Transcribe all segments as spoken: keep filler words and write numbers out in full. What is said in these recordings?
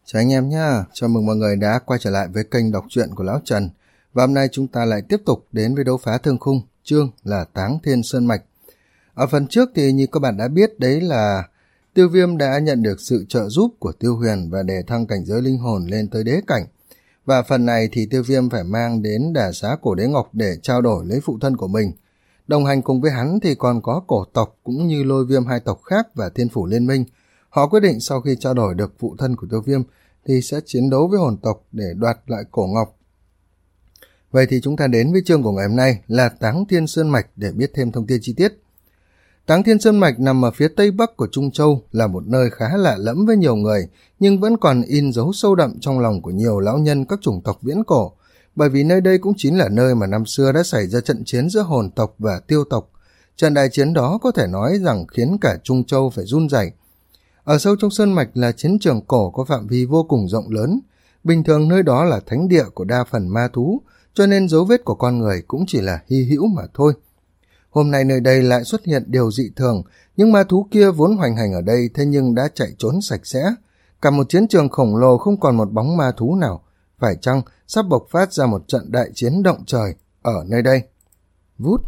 Chào anh em nhé, chào mừng mọi người đã quay trở lại với kênh đọc truyện của Lão Trần. Và hôm nay chúng ta lại tiếp tục đến với đấu phá thương khung, chương là Táng Thiên Sơn Mạch. Ở phần trước thì như các bạn đã biết đấy là Tiêu Viêm đã nhận được sự trợ giúp của Tiêu Huyền và đề thăng cảnh giới linh hồn lên tới đế cảnh. Và phần này thì Tiêu Viêm phải mang đến Đà Xá Cổ Đế Ngọc để trao đổi lấy phụ thân của mình. Đồng hành cùng với hắn thì còn có cổ tộc cũng như Lôi Viêm hai tộc khác và Thiên Phủ Liên Minh. Họ quyết định sau khi trao đổi được phụ thân của Tiêu Viêm thì sẽ chiến đấu với hồn tộc để đoạt lại cổ ngọc. Vậy thì chúng ta đến với chương của ngày hôm nay là Táng Thiên Sơn Mạch để biết thêm thông tin chi tiết. Táng Thiên Sơn Mạch nằm ở phía tây bắc của Trung Châu, là một nơi khá lạ lẫm với nhiều người, nhưng vẫn còn in dấu sâu đậm trong lòng của nhiều lão nhân các chủng tộc viễn cổ, bởi vì nơi đây cũng chính là nơi mà năm xưa đã xảy ra trận chiến giữa hồn tộc và tiêu tộc. Trận đại chiến đó có thể nói rằng khiến cả Trung Châu phải run rẩy. Ở sâu trong sơn mạch là chiến trường cổ có phạm vi vô cùng rộng lớn. Bình thường nơi đó là thánh địa của đa phần ma thú, cho nên dấu vết của con người cũng chỉ là hy hữu mà thôi. Hôm nay nơi đây lại xuất hiện điều dị thường, những ma thú kia vốn hoành hành ở đây thế nhưng đã chạy trốn sạch sẽ. Cả một chiến trường khổng lồ không còn một bóng ma thú nào. Phải chăng sắp bộc phát ra một trận đại chiến động trời ở nơi đây? Vút!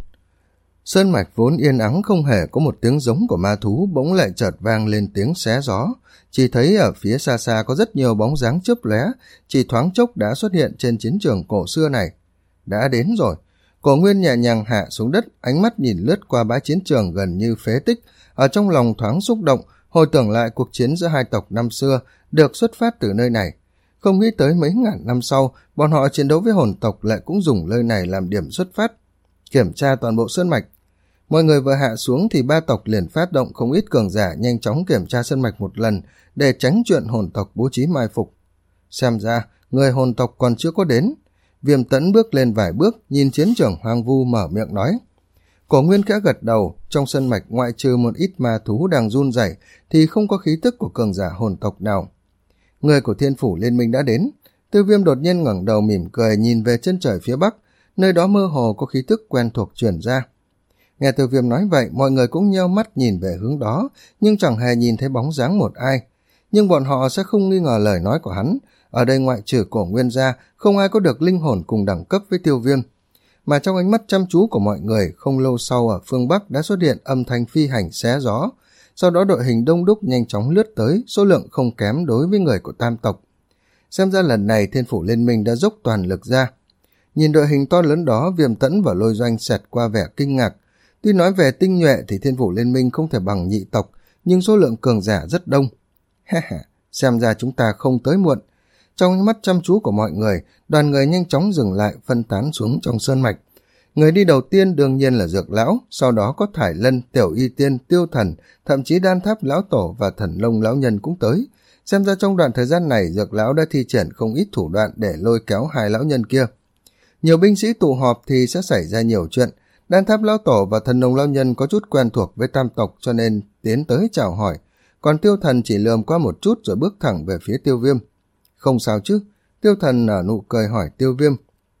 Sơn mạch vốn yên ắng không hề có một tiếng giống của ma thú bỗng lại chợt vang lên tiếng xé gió. Chỉ thấy ở phía xa xa có rất nhiều bóng dáng chớp lóe, chỉ thoáng chốc đã xuất hiện trên chiến trường cổ xưa này. Đã đến rồi. Cổ Nguyên nhẹ nhàng hạ xuống đất, ánh mắt nhìn lướt qua bãi chiến trường gần như phế tích, ở trong lòng thoáng xúc động, hồi tưởng lại cuộc chiến giữa hai tộc năm xưa được xuất phát từ nơi này. Không nghĩ tới mấy ngàn năm sau, bọn họ chiến đấu với hồn tộc lại cũng dùng nơi này làm điểm xuất phát. Kiểm tra toàn bộ sơn mạch. Mọi người vừa hạ xuống thì ba tộc liền phát động không ít cường giả nhanh chóng kiểm tra sơn mạch một lần để tránh chuyện hồn tộc bố trí mai phục. Xem ra, người hồn tộc còn chưa có đến. Viêm Tẫn bước lên vài bước, nhìn chiến trường hoang vu mở miệng nói. Cổ Nguyên khẽ gật đầu, trong sơn mạch ngoại trừ một ít ma thú đang run rẩy thì không có khí tức của cường giả hồn tộc nào. Người của Thiên Phủ Liên Minh đã đến. Tiêu Viêm đột nhiên ngẩng đầu mỉm cười nhìn về chân trời phía bắc, nơi đó mơ hồ có khí tức quen thuộc truyền ra. Nghe Tiêu Viêm nói vậy, mọi người cũng nheo mắt nhìn về hướng đó, nhưng chẳng hề nhìn thấy bóng dáng một ai. Nhưng bọn họ sẽ không nghi ngờ lời nói của hắn. Ở đây ngoại trừ Cổ Nguyên ra, không ai có được linh hồn cùng đẳng cấp với Tiêu Viêm. Mà trong ánh mắt chăm chú của mọi người, không lâu sau ở phương Bắc đã xuất hiện âm thanh phi hành xé gió. Sau đó đội hình đông đúc nhanh chóng lướt tới, số lượng không kém đối với người của tam tộc. Xem ra lần này Thiên Phủ Liên Minh đã dốc toàn lực ra. Nhìn đội hình to lớn đó, Viêm Tẫn và Lôi Doanh xẹt qua vẻ kinh ngạc. Tuy nói về tinh nhuệ thì Thiên Phủ Liên Minh không thể bằng nhị tộc, nhưng số lượng cường giả rất đông. Ha ha, xem ra chúng ta không tới muộn. Trong ánh mắt chăm chú của mọi người, đoàn người nhanh chóng dừng lại phân tán xuống trong sơn mạch. Người đi đầu tiên đương nhiên là Dược Lão, sau đó có Thải Lân, Tiểu Y Tiên, Tiêu Thần, thậm chí Đan Tháp Lão Tổ và Thần Lông Lão Nhân cũng tới. Xem ra trong đoạn thời gian này Dược Lão đã thi triển không ít thủ đoạn để lôi kéo hai lão nhân kia. Nhiều binh sĩ tụ họp thì sẽ xảy ra nhiều chuyện. Đan Tháp Lão Tổ và Thần Lông Lão Nhân có chút quen thuộc với tam tộc cho nên tiến tới chào hỏi, còn Tiêu Thần chỉ lườm qua một chút rồi bước thẳng về phía Tiêu Viêm. Không sao chứ? Tiêu Thần nở nụ cười hỏi Tiêu Viêm.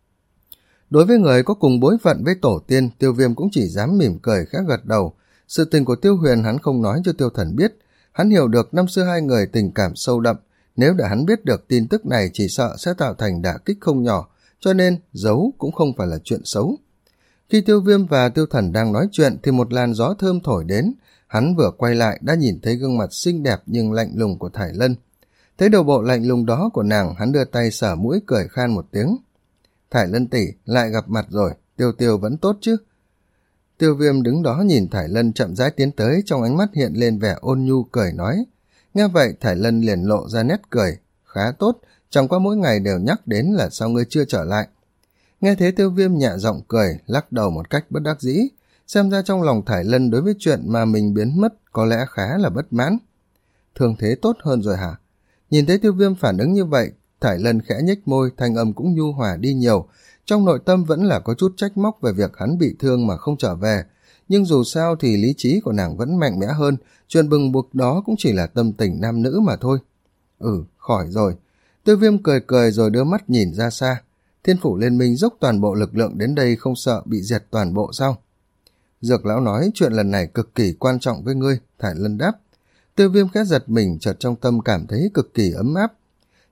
Đối với người có cùng bối phận với tổ tiên, Tiêu Viêm cũng chỉ dám mỉm cười khẽ gật đầu. Sự tình của Tiêu Huyền hắn không nói cho Tiêu Thần biết. Hắn hiểu được năm xưa hai người tình cảm sâu đậm, nếu để hắn biết được tin tức này chỉ sợ sẽ tạo thành đả kích không nhỏ, cho nên giấu cũng không phải là chuyện xấu. Khi Tiêu Viêm và Tiêu Thần đang nói chuyện thì một làn gió thơm thổi đến, hắn vừa quay lại đã nhìn thấy gương mặt xinh đẹp nhưng lạnh lùng của Thải Lân. Thấy đầu bộ lạnh lùng đó của nàng, hắn đưa tay sờ mũi cười khan một tiếng. Thải Lân tỷ, lại gặp mặt rồi, Tiêu Tiêu vẫn tốt chứ? Tiêu Viêm đứng đó nhìn Thải Lân chậm rãi tiến tới, trong ánh mắt hiện lên vẻ ôn nhu cười nói. Nghe vậy Thải Lân liền lộ ra nét cười. Khá tốt, chẳng qua mỗi ngày đều nhắc đến là sao ngươi chưa trở lại. Nghe thế Tiêu Viêm nhẹ giọng cười, lắc đầu một cách bất đắc dĩ. Xem ra trong lòng Thải Lân đối với chuyện mà mình biến mất có lẽ khá là bất mãn. Thương thế tốt hơn rồi hả? Nhìn thấy Tiêu Viêm phản ứng như vậy, Thải Lân khẽ nhếch môi, thanh âm cũng nhu hòa đi nhiều. Trong nội tâm vẫn là có chút trách móc về việc hắn bị thương mà không trở về. Nhưng dù sao thì lý trí của nàng vẫn mạnh mẽ hơn, chuyện bừng buộc đó cũng chỉ là tâm tình nam nữ mà thôi. Ừ, khỏi rồi. Tiêu Viêm cười cười rồi đưa mắt nhìn ra xa. Thiên Phủ Liên Minh dốc toàn bộ lực lượng đến đây không sợ bị diệt toàn bộ sao? Dược Lão nói chuyện lần này cực kỳ quan trọng với ngươi, Thải Lân đáp. Tiêu Viêm khẽ giật mình, chợt trong tâm cảm thấy cực kỳ ấm áp.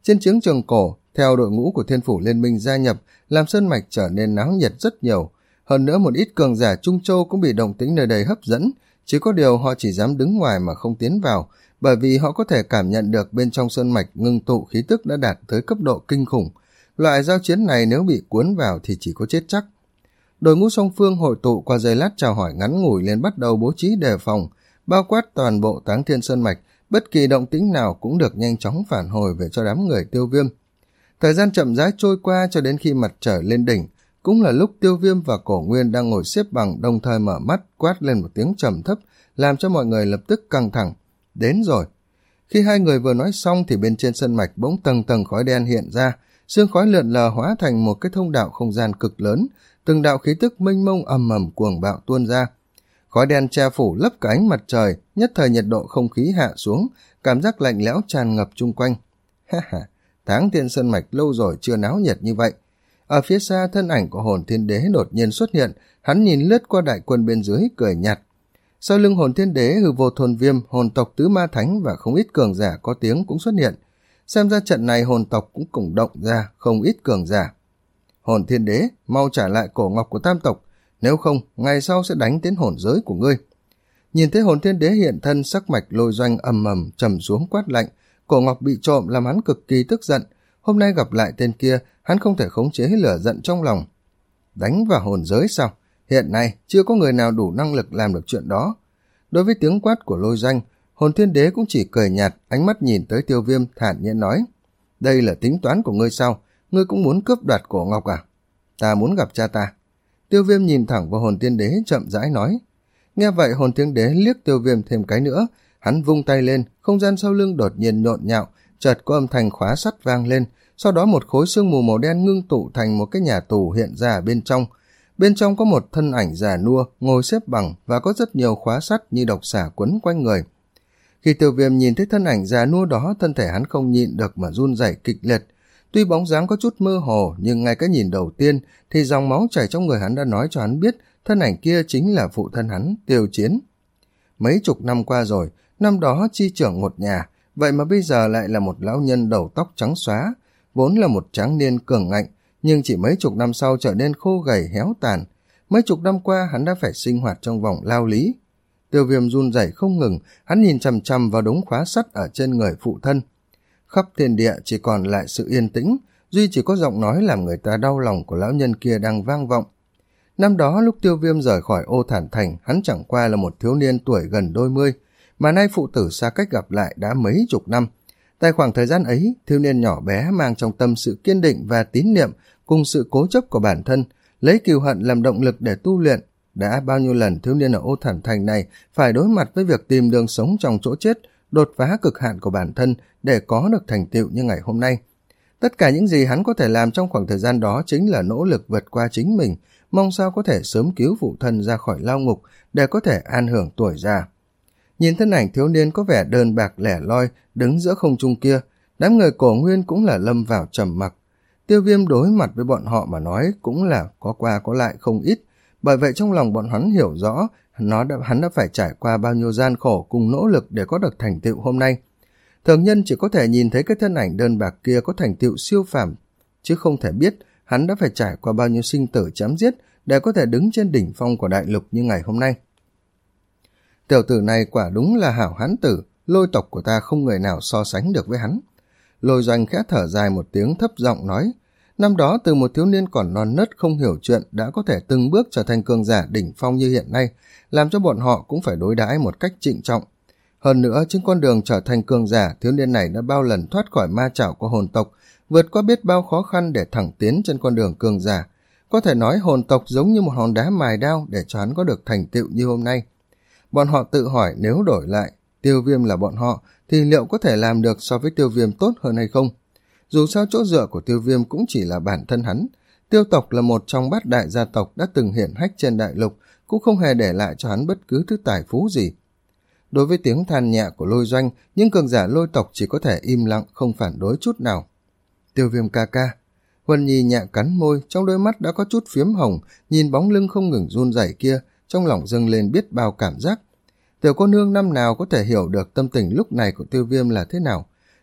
Trên chiến trường cổ, theo đội ngũ của Thiên Phủ Liên minh gia nhập, làm sơn mạch trở nên náo nhiệt rất nhiều. Hơn nữa một ít cường giả Trung Châu cũng bị động tĩnh nơi đây hấp dẫn, chỉ có điều họ chỉ dám đứng ngoài mà không tiến vào, bởi vì họ có thể cảm nhận được bên trong sơn mạch ngưng tụ khí tức đã đạt tới cấp độ kinh khủng. Loại giao chiến này nếu bị cuốn vào thì chỉ có chết chắc. Đội ngũ song phương hội tụ qua giây lát chào hỏi ngắn ngủi liền bắt đầu bố trí đề phòng, bao quát toàn bộ Táng Thiên Sơn Mạch, bất kỳ động tĩnh nào cũng được nhanh chóng phản hồi về cho đám người Tiêu Viêm. Thời gian chậm rãi trôi qua cho đến khi mặt trời lên đỉnh, cũng là lúc Tiêu Viêm và Cổ Nguyên đang ngồi xếp bằng đồng thời mở mắt quát lên một tiếng trầm thấp, làm cho mọi người lập tức căng thẳng. Đến rồi. Khi hai người vừa nói xong thì bên trên sơn mạch bỗng tầng tầng khói đen hiện ra, sương khói lượn lờ hóa thành một cái thông đạo không gian cực lớn, từng đạo khí tức mênh mông ầm ầm cuồng bạo tuôn ra. Khói đen che phủ lấp cả ánh mặt trời, nhất thời nhiệt độ không khí hạ xuống, cảm giác lạnh lẽo tràn ngập chung quanh. Ha ha, Táng Thiên Sơn Mạch lâu rồi chưa náo nhiệt như vậy. Ở phía xa, thân ảnh của Hồn Thiên Đế đột nhiên xuất hiện, hắn nhìn lướt qua đại quân bên dưới cười nhạt. Sau lưng Hồn Thiên Đế, Hư Vô Thôn Viêm, hồn tộc Tứ Ma Thánh và không ít cường giả có tiếng cũng xuất hiện. Xem ra trận này hồn tộc cũng cùng động ra không ít cường giả. Hồn Thiên Đế, mau trả lại cổ ngọc của tam tộc, nếu không ngày sau sẽ đánh đến hồn giới của ngươi. Nhìn thấy Hồn Thiên Đế hiện thân, sắc mạch Lôi Doanh ầm ầm trầm xuống quát lạnh. Cổ ngọc bị trộm làm hắn cực kỳ tức giận, hôm nay gặp lại tên kia, hắn không thể khống chế lửa giận trong lòng. Đánh vào hồn giới sao? Hiện nay chưa có người nào đủ năng lực làm được chuyện đó. Đối với tiếng quát của Lôi Doanh, Hồn Thiên Đế cũng chỉ cười nhạt, ánh mắt nhìn tới Tiêu Viêm thản nhiên nói: đây là tính toán của ngươi sao? Ngươi cũng muốn cướp đoạt cổ ngọc à? Ta muốn gặp cha ta. Tiêu Viêm nhìn thẳng vào Hồn Thiên Đế chậm rãi nói. Nghe vậy Hồn Thiên Đế liếc Tiêu Viêm thêm cái nữa, hắn vung tay lên, không gian sau lưng đột nhiên nhộn nhạo, chợt có âm thanh khóa sắt vang lên, sau đó một khối sương mù màu đen ngưng tụ thành một cái nhà tù hiện ra ở bên trong. Bên trong có một thân ảnh già nua ngồi xếp bằng và có rất nhiều khóa sắt như độc xà quấn quanh người. Khi Tiêu Viêm nhìn thấy thân ảnh già nua đó, thân thể hắn không nhịn được mà run rẩy kịch liệt. Tuy bóng dáng có chút mơ hồ, nhưng ngay cái nhìn đầu tiên thì dòng máu chảy trong người hắn đã nói cho hắn biết thân ảnh kia chính là phụ thân hắn, Tiêu Chiến. Mấy chục năm qua rồi, năm đó chi trưởng một nhà, vậy mà bây giờ lại là một lão nhân đầu tóc trắng xóa, vốn là một tráng niên cường ngạnh, nhưng chỉ mấy chục năm sau trở nên khô gầy héo tàn. Mấy chục năm qua hắn đã phải sinh hoạt trong vòng lao lý. Tiêu Viêm run rẩy không ngừng, hắn nhìn chằm chằm vào đống khóa sắt ở trên người phụ thân. Khắp thiên địa chỉ còn lại sự yên tĩnh, duy chỉ có giọng nói làm người ta đau lòng của lão nhân kia đang vang vọng. Năm đó lúc Tiêu Viêm rời khỏi Ô Thản Thành, hắn chẳng qua là một thiếu niên tuổi gần đôi mươi, mà nay phụ tử xa cách gặp lại đã mấy chục năm. Tại khoảng thời gian ấy, thiếu niên nhỏ bé mang trong tâm sự kiên định và tín niệm cùng sự cố chấp của bản thân, lấy cừu hận làm động lực để tu luyện. Đã bao nhiêu lần thiếu niên ở Ô Thản Thành này phải đối mặt với việc tìm đường sống trong chỗ chết, đột phá cực hạn của bản thân để có được thành tựu như ngày hôm nay. Tất cả những gì hắn có thể làm trong khoảng thời gian đó chính là nỗ lực vượt qua chính mình, mong sao có thể sớm cứu phụ thân ra khỏi lao ngục để có thể an hưởng tuổi già. Nhìn thân ảnh thiếu niên có vẻ đơn bạc lẻ loi đứng giữa không trung kia, đám người Cổ Nguyên cũng là lâm vào trầm mặc. Tiêu Viêm đối mặt với bọn họ mà nói cũng là có qua có lại không ít, bởi vậy trong lòng bọn hắn hiểu rõ nó đã, hắn đã phải trải qua bao nhiêu gian khổ cùng nỗ lực để có được thành tựu hôm nay. Thường nhân chỉ có thể nhìn thấy cái thân ảnh đơn bạc kia có thành tựu siêu phàm, chứ không thể biết hắn đã phải trải qua bao nhiêu sinh tử chém giết để có thể đứng trên đỉnh phong của đại lục như ngày hôm nay. Tiểu tử này quả đúng là hảo hán tử, Lôi tộc của ta không người nào so sánh được với hắn. Lôi Doanh khẽ thở dài một tiếng thấp giọng nói, năm đó từ một thiếu niên còn non nớt không hiểu chuyện đã có thể từng bước trở thành cường giả đỉnh phong như hiện nay, làm cho bọn họ cũng phải đối đãi một cách trịnh trọng. Hơn nữa, trên con đường trở thành cường giả, thiếu niên này đã bao lần thoát khỏi ma chảo của hồn tộc, vượt qua biết bao khó khăn để thẳng tiến trên con đường cường giả. Có thể nói hồn tộc giống như một hòn đá mài đao để cho hắn có được thành tựu như hôm nay. Bọn họ tự hỏi nếu đổi lại Tiêu Viêm là bọn họ thì liệu có thể làm được so với Tiêu Viêm tốt hơn hay không? Dù sao chỗ dựa của Tiêu Viêm cũng chỉ là bản thân hắn. Tiêu tộc là một trong bát đại gia tộc đã từng hiển hách trên đại lục, cũng không hề để lại cho hắn bất cứ thứ tài phú gì. Đối với tiếng than nhẹ của Lôi Doanh, những cường giả Lôi tộc chỉ có thể im lặng không phản đối chút nào. Tiêu Viêm ca ca. Huân Nhi nhẹ cắn môi, trong đôi mắt đã có chút phiếm hồng, nhìn bóng lưng không ngừng run rẩy kia, trong lòng dâng lên biết bao cảm giác. Tiểu cô nương năm nào có thể hiểu được tâm tình lúc này của Tiêu Viêm là thế nào.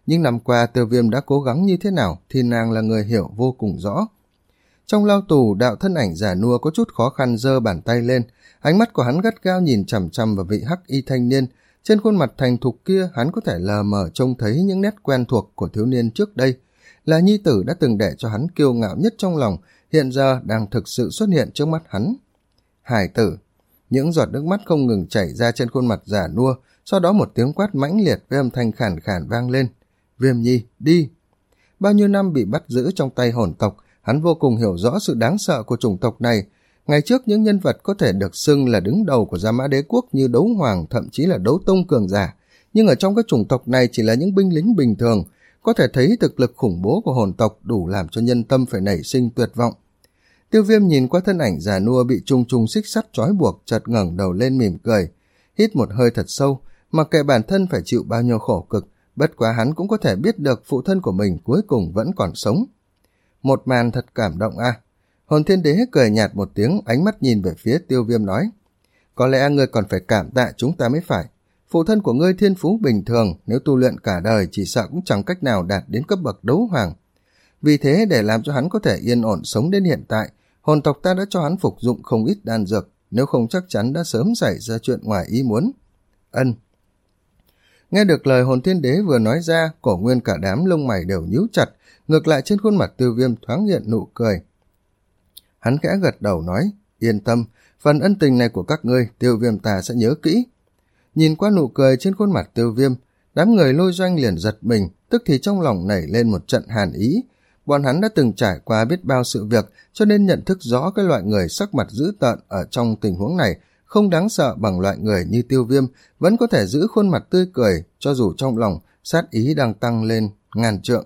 nhưng năm qua Tiêu Viêm đã cố gắng như thế nào thì nàng là người hiểu vô cùng rõ. Trong lao tù, đạo thân ảnh già nua có chút khó khăn giơ bàn tay lên, ánh mắt của hắn gắt gao nhìn chằm chằm vào vị hắc y thanh niên. Trên khuôn mặt thành thục kia, hắn có thể lờ mờ trông thấy những nét quen thuộc của thiếu niên trước đây, là nhi tử đã từng để cho hắn kiêu ngạo nhất trong lòng, hiện giờ đang thực sự xuất hiện trước mắt hắn. Hải tử. Những giọt nước mắt không ngừng chảy ra trên khuôn mặt già nua, sau đó một tiếng quát mãnh liệt với âm thanh khàn khàn vang lên. Viêm Nhi, đi! Bao nhiêu năm bị bắt giữ trong tay hồn tộc, hắn vô cùng hiểu rõ sự đáng sợ của chủng tộc này. Ngày trước những nhân vật có thể được xưng là đứng đầu của Gia Mã Đế Quốc như Đấu Hoàng, thậm chí là Đấu Tông cường giả, nhưng ở trong các chủng tộc này chỉ là những binh lính bình thường. Có thể thấy thực lực khủng bố của hồn tộc đủ làm cho nhân tâm phải nảy sinh tuyệt vọng. Tiêu Viêm nhìn qua thân ảnh già nua bị trùng trùng xích sắt trói buộc, chợt ngẩng đầu lên mỉm cười, hít một hơi thật sâu. Mặc kệ bản thân phải chịu bao nhiêu khổ cực, bất quá hắn cũng có thể biết được phụ thân của mình cuối cùng vẫn còn sống. Một màn thật cảm động a. À. Hồn Thiên Đế cười nhạt một tiếng, ánh mắt nhìn về phía Tiêu Viêm nói, có lẽ ngươi còn phải cảm tạ chúng ta mới phải. Phụ thân của ngươi thiên phú bình thường, nếu tu luyện cả đời chỉ sợ cũng chẳng cách nào đạt đến cấp bậc đấu hoàng. Vì thế để làm cho hắn có thể yên ổn sống đến hiện tại, hồn tộc ta đã cho hắn phục dụng không ít đan dược, nếu không chắc chắn đã sớm xảy ra chuyện ngoài ý muốn. Ân. Nghe được lời Hồn Thiên Đế vừa nói ra, cổ nguyên cả đám lông mày đều nhíu chặt, ngược lại trên khuôn mặt Tiêu Viêm thoáng hiện nụ cười. Hắn khẽ gật đầu nói, yên tâm, phần ân tình này của các ngươi, Tiêu Viêm ta sẽ nhớ kỹ. Nhìn qua nụ cười trên khuôn mặt Tiêu Viêm, đám người Lôi Doanh liền giật mình, tức thì trong lòng nảy lên một trận hàn ý. Bọn hắn đã từng trải qua biết bao sự việc, cho nên nhận thức rõ cái loại người sắc mặt dữ tợn ở trong tình huống này không đáng sợ bằng loại người như Tiêu Viêm, vẫn có thể giữ khuôn mặt tươi cười, cho dù trong lòng sát ý đang tăng lên ngàn trượng.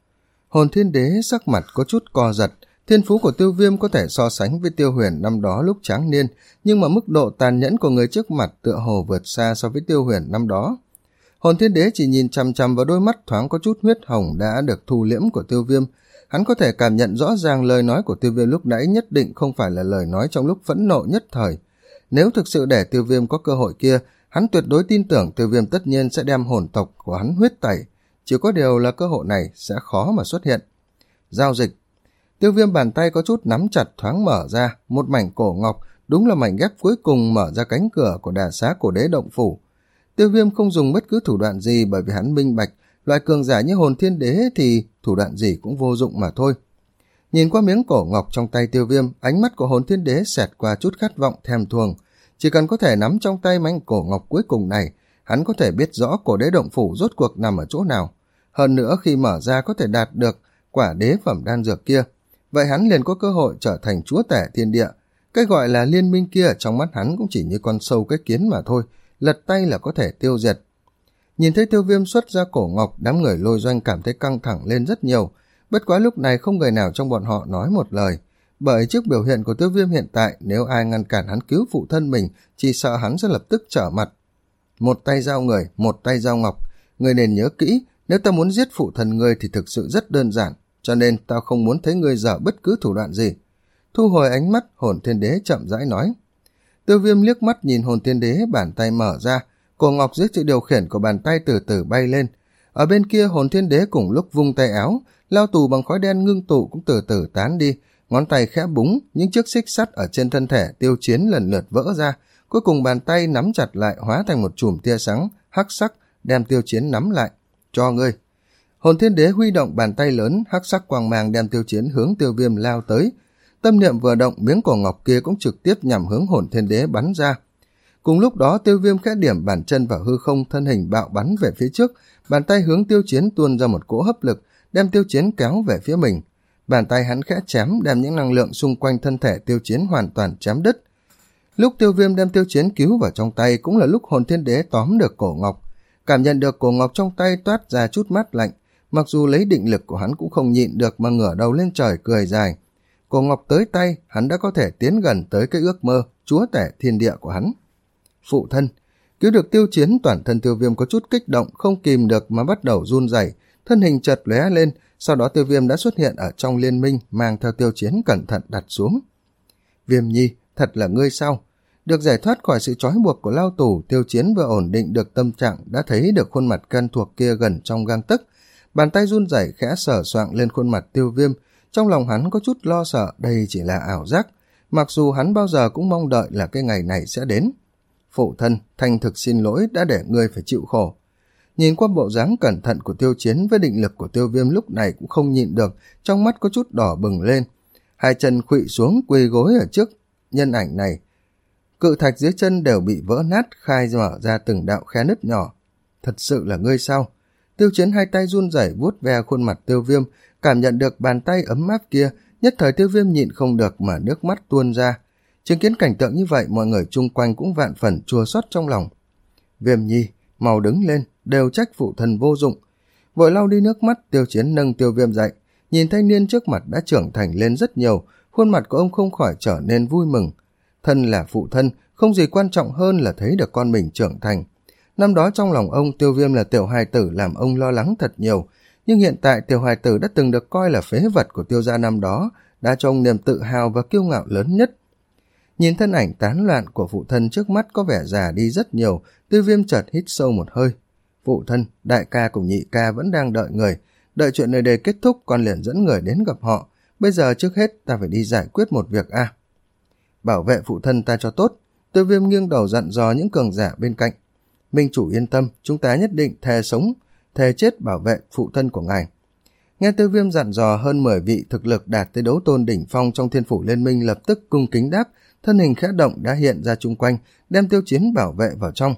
Hồn Thiên Đế sắc mặt có chút co giật. Thiên phú của Tiêu Viêm có thể so sánh với Tiêu Huyền năm đó lúc tráng niên, nhưng mà mức độ tàn nhẫn của người trước mặt tựa hồ vượt xa so với Tiêu Huyền năm đó. Hồn Thiên Đế chỉ nhìn chằm chằm vào đôi mắt thoáng có chút huyết hồng đã được thu liễm của Tiêu Viêm. Hắn có thể cảm nhận rõ ràng lời nói của Tiêu Viêm lúc nãy nhất định không phải là lời nói trong lúc phẫn nộ nhất thời. Nếu thực sự để Tiêu Viêm có cơ hội kia, hắn tuyệt đối tin tưởng Tiêu Viêm tất nhiên sẽ đem hồn tộc của hắn huyết tẩy. Chỉ có điều là cơ hội này sẽ khó mà xuất hiện. Giao dịch. Tiêu Viêm bàn tay có chút nắm chặt thoáng mở ra, một mảnh cổ ngọc, đúng là mảnh ghép cuối cùng mở ra cánh cửa của Đà Xá Cổ Đế động phủ. Tiêu Viêm không dùng bất cứ thủ đoạn gì bởi vì hắn minh bạch, loại cường giả như Hồn Thiên Đế thì thủ đoạn gì cũng vô dụng mà thôi. Nhìn qua miếng cổ ngọc trong tay Tiêu Viêm, ánh mắt của Hồn Thiên Đế xẹt qua chút khát vọng thèm thuồng. Chỉ cần có thể nắm trong tay mảnh cổ ngọc cuối cùng này, hắn có thể biết rõ Cổ Đế động phủ rốt cuộc nằm ở chỗ nào. Hơn nữa khi mở ra có thể đạt được quả đế phẩm đan dược kia, vậy hắn liền có cơ hội trở thành chúa tể thiên địa. Cái gọi là liên minh kia trong mắt hắn cũng chỉ như con sâu cái kiến mà thôi, lật tay là có thể tiêu diệt. Nhìn thấy Tiêu Viêm xuất ra cổ ngọc, đám người Lôi Doanh cảm thấy căng thẳng lên rất nhiều. Bất quá lúc này không người nào trong bọn họ nói một lời, bởi trước biểu hiện của Tiêu Viêm hiện tại, nếu ai ngăn cản hắn cứu phụ thân mình, chỉ sợ hắn sẽ lập tức trở mặt. Một tay giao người, một tay giao ngọc. Ngươi nên nhớ kỹ, nếu ta muốn giết phụ thân ngươi thì thực sự rất đơn giản, cho nên tao không muốn thấy ngươi dở bất cứ thủ đoạn gì. Thu hồi ánh mắt, Hồn Thiên Đế chậm rãi nói. Tiêu Viêm liếc mắt nhìn Hồn Thiên Đế, bàn tay mở ra, cổ ngọc dưới sự điều khiển của bàn tay từ từ bay lên. Ở bên kia Hồn Thiên Đế cùng lúc vung tay áo, lao tù bằng khói đen ngưng tụ cũng từ từ tán đi, ngón tay khẽ búng, những chiếc xích sắt ở trên thân thể Tiêu Chiến lần lượt vỡ ra, cuối cùng bàn tay nắm chặt lại hóa thành một chùm tia sáng hắc sắc, đem Tiêu Chiến nắm lại. Cho ngươi. Hồn Thiên Đế huy động bàn tay lớn, hắc sắc quang mang đem Tiêu Chiến hướng Tiêu Viêm lao tới. Tâm niệm vừa động, miếng cổ ngọc kia cũng trực tiếp nhằm hướng Hồn Thiên Đế bắn ra. Cùng lúc đó Tiêu Viêm khẽ điểm bàn chân vào hư không, thân hình bạo bắn về phía trước, bàn tay hướng Tiêu Chiến tuôn ra một cỗ hấp lực, đem Tiêu Chiến kéo về phía mình. Bàn tay hắn khẽ chém, đem những năng lượng xung quanh thân thể Tiêu Chiến hoàn toàn chém đứt. Lúc Tiêu Viêm đem Tiêu Chiến cứu vào trong tay cũng là lúc Hồn Thiên Đế tóm được cổ ngọc. Cảm nhận được cổ ngọc trong tay toát ra chút mát lạnh, mặc dù lấy định lực của hắn cũng không nhịn được mà ngửa đầu lên trời cười dài. Cổ ngọc tới tay, hắn đã có thể tiến gần tới cái ước mơ chúa tể thiên địa của hắn. Phụ thân, cứu được Tiêu Chiến, toàn thân Tiêu Viêm có chút kích động, không kìm được mà bắt đầu run rẩy, thân hình chợt lóe lên, sau đó Tiêu Viêm đã xuất hiện ở trong liên minh, mang theo Tiêu Chiến cẩn thận đặt xuống. Viêm Nhi, thật là ngươi sao? Được giải thoát khỏi sự trói buộc của lao tù, Tiêu Chiến vừa ổn định được tâm trạng, đã thấy được khuôn mặt quen thuộc kia gần trong gang tấc. Bàn tay run rẩy khẽ sờ soạng lên khuôn mặt Tiêu Viêm, trong lòng hắn có chút lo sợ đây chỉ là ảo giác, mặc dù hắn bao giờ cũng mong đợi là cái ngày này sẽ đến. Phụ thân, thành thực xin lỗi đã để ngươi phải chịu khổ. Nhìn qua bộ dáng cẩn thận của Tiêu Chiến với định lực của Tiêu Viêm lúc này cũng không nhịn được, trong mắt có chút đỏ bừng lên. Hai chân khuỵu xuống quỳ gối ở trước nhân ảnh này. Cự thạch dưới chân đều bị vỡ nát, khai mở ra từng đạo khe nứt nhỏ. Thật sự là ngươi sao? Tiêu Chiến hai tay run rẩy vuốt ve khuôn mặt Tiêu Viêm, cảm nhận được bàn tay ấm áp kia, nhất thời Tiêu Viêm nhịn không được mà nước mắt tuôn ra. Chứng kiến cảnh tượng như vậy, mọi người chung quanh cũng vạn phần chua xót trong lòng. Viêm Nhi, mau đứng lên, đều trách phụ thân vô dụng. Vội lau đi nước mắt, Tiêu Chiến nâng Tiêu Viêm dậy, nhìn thanh niên trước mặt đã trưởng thành lên rất nhiều, khuôn mặt của ông không khỏi trở nên vui mừng. Thân là phụ thân, không gì quan trọng hơn là thấy được con mình trưởng thành. Năm đó trong lòng ông, Tiêu Viêm là tiểu hài tử làm ông lo lắng thật nhiều, nhưng hiện tại tiểu hài tử đã từng được coi là phế vật của Tiêu gia năm đó, đã cho ông niềm tự hào và kiêu ngạo lớn nhất. Nhìn thân ảnh tán loạn của phụ thân trước mắt có vẻ già đi rất nhiều, Tiêu Viêm chợt hít sâu một hơi. Phụ thân, đại ca cùng nhị ca vẫn đang đợi người, đợi chuyện nơi đây kết thúc con liền dẫn người đến gặp họ, bây giờ trước hết ta phải đi giải quyết một việc a. À. Bảo vệ phụ thân ta cho tốt. Tiêu Viêm nghiêng đầu dặn dò những cường giả bên cạnh. Minh chủ yên tâm, chúng ta nhất định thề sống, thề chết bảo vệ phụ thân của ngài. Nghe Tiêu Viêm dặn dò, hơn mười vị thực lực đạt tới đấu tôn đỉnh phong trong Thiên Phủ Liên Minh lập tức cung kính đáp, thân hình khẽ động đã hiện ra chung quanh, đem Tiêu Chiến bảo vệ vào trong.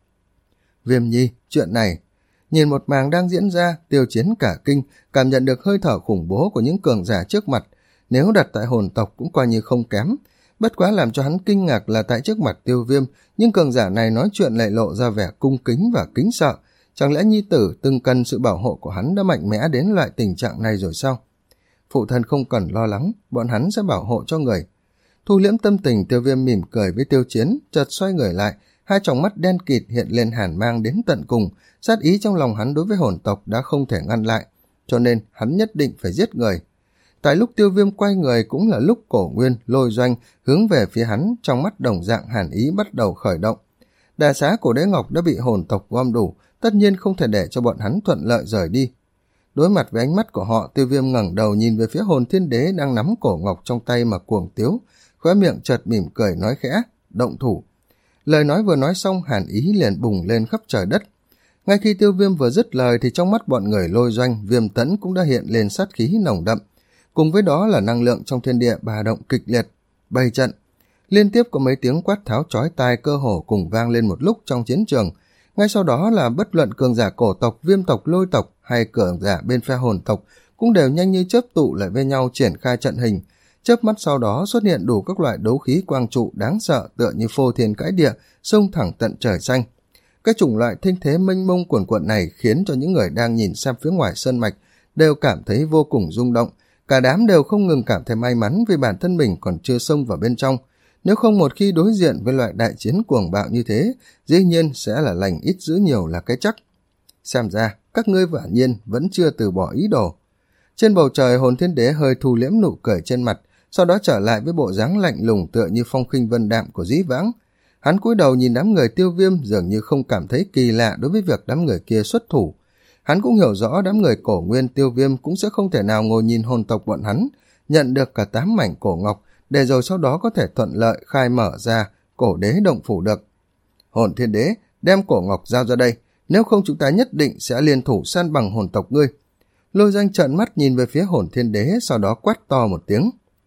Viêm Nhi, chuyện này... Nhìn một màn đang diễn ra, Tiêu Chiến cả kinh, cảm nhận được hơi thở khủng bố của những cường giả trước mặt. Nếu đặt tại hồn tộc cũng coi như không kém. Bất quá làm cho hắn kinh ngạc là tại trước mặt Tiêu Viêm, nhưng cường giả này nói chuyện lại lộ ra vẻ cung kính và kính sợ. Chẳng lẽ nhi tử từng cần sự bảo hộ của hắn đã mạnh mẽ đến loại tình trạng này rồi sao? Phụ thân không cần lo lắng, bọn hắn sẽ bảo hộ cho người. Thu liễm tâm tình, Tiêu Viêm mỉm cười với Tiêu Chiến, chợt xoay người lại, hai tròng mắt đen kịt hiện lên hàn mang đến tận cùng, sát ý trong lòng hắn đối với hồn tộc đã không thể ngăn lại, cho nên hắn nhất định phải giết người. Tại lúc Tiêu Viêm quay người cũng là lúc Cổ Nguyên, Lôi Doanh hướng về phía hắn, trong mắt đồng dạng hàn ý bắt đầu khởi động. Đà xá của Đế Ngọc đã bị hồn tộc gom đủ, tất nhiên không thể để cho bọn hắn thuận lợi rời đi. Đối mặt với ánh mắt của họ, Tiêu Viêm ngẩng đầu nhìn về phía Hồn Thiên Đế đang nắm cổ ngọc trong tay mà cuồng tiếu, khóe miệng chợt mỉm cười nói khẽ, động thủ. Lời nói vừa nói xong, hàn ý liền bùng lên khắp trời đất. Ngay khi Tiêu Viêm vừa dứt lời thì trong mắt bọn người Lôi Doanh, Viêm Tẫn cũng đã hiện lên sát khí nồng đậm. Cùng với đó là năng lượng trong thiên địa bà động kịch liệt, bày trận. Liên tiếp có mấy tiếng quát tháo chói tai cơ hồ cùng vang lên một lúc trong chiến trường. Ngay sau đó là bất luận cường giả cổ tộc, Viêm tộc, Lôi tộc hay cường giả bên phe hồn tộc cũng đều nhanh như chớp tụ lại với nhau triển khai trận hình. Chớp mắt sau đó xuất hiện đủ các loại đấu khí quang trụ đáng sợ tựa như phô thiên cãi địa, xông thẳng tận trời xanh. Cái chủng loại thinh thế mênh mông cuồn cuộn này khiến cho những người đang nhìn xem phía ngoài sơn mạch đều cảm thấy vô cùng rung động. Cả đám đều không ngừng cảm thấy may mắn vì bản thân mình còn chưa xông vào bên trong. Nếu không một khi đối diện với loại đại chiến cuồng bạo như thế, dĩ nhiên sẽ là lành ít dữ nhiều là cái chắc. Xem ra, các ngươi quả nhiên vẫn chưa từ bỏ ý đồ. Trên bầu trời, Hồn Thiên Đế hơi thu liễm nụ cười trên mặt, sau đó trở lại với bộ dáng lạnh lùng tựa như phong khinh vân đạm của dĩ vãng. Hắn cúi đầu nhìn đám người Tiêu Viêm dường như không cảm thấy kỳ lạ đối với việc đám người kia xuất thủ. Hắn cũng hiểu rõ đám người Cổ Nguyên, Tiêu Viêm cũng sẽ không thể nào ngồi nhìn hồn tộc bọn hắn, nhận được cả tám mảnh cổ ngọc, để rồi sau đó có thể thuận lợi khai mở ra cổ đế động phủ được. Hồn Thiên Đế, đem cổ ngọc giao ra đây, nếu không chúng ta nhất định sẽ liên thủ san bằng hồn tộc ngươi. Lôi Danh trợn mắt nhìn về phía Hồn Thiên Đế, sau đó quát to một tiếng.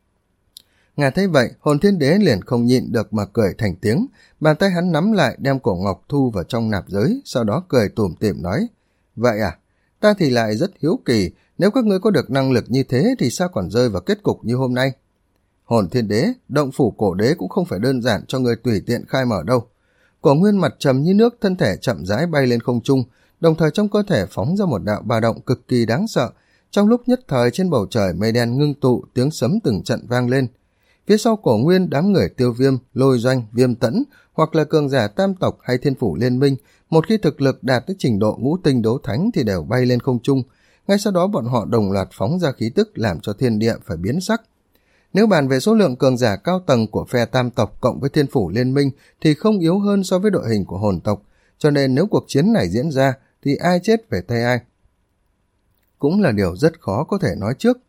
Nghe thấy vậy, Hồn Thiên Đế liền không nhịn được mà cười thành tiếng, bàn tay hắn nắm lại đem cổ ngọc thu vào trong nạp giới, sau đó cười tủm tỉm nói, vậy à, ta thì lại rất hiếu kỳ, nếu các ngươi có được năng lực như thế thì sao còn rơi vào kết cục như hôm nay. Hồn Thiên Đế, động phủ cổ đế cũng không phải đơn giản cho người tùy tiện khai mở đâu. Cổ Nguyên mặt trầm như nước, thân thể chậm rãi bay lên không trung, đồng thời trong cơ thể phóng ra một đạo ba động cực kỳ đáng sợ. Trong lúc nhất thời trên bầu trời mây đen ngưng tụ, tiếng sấm từng trận vang lên. Phía sau Cổ Nguyên, đám người Tiêu Viêm, Lôi Doanh, Viêm Tẫn hoặc là cường giả tam tộc hay Thiên Phủ Liên Minh, một khi thực lực đạt tới trình độ ngũ tinh đấu thánh thì đều bay lên không trung. Ngay sau đó bọn họ đồng loạt phóng ra khí tức làm cho thiên địa phải biến sắc. Nếu bàn về số lượng cường giả cao tầng của phe tam tộc cộng với Thiên Phủ Liên Minh thì không yếu hơn so với đội hình của hồn tộc, cho nên nếu cuộc chiến này diễn ra thì ai chết về tay ai. cũng là điều rất khó có thể nói trước.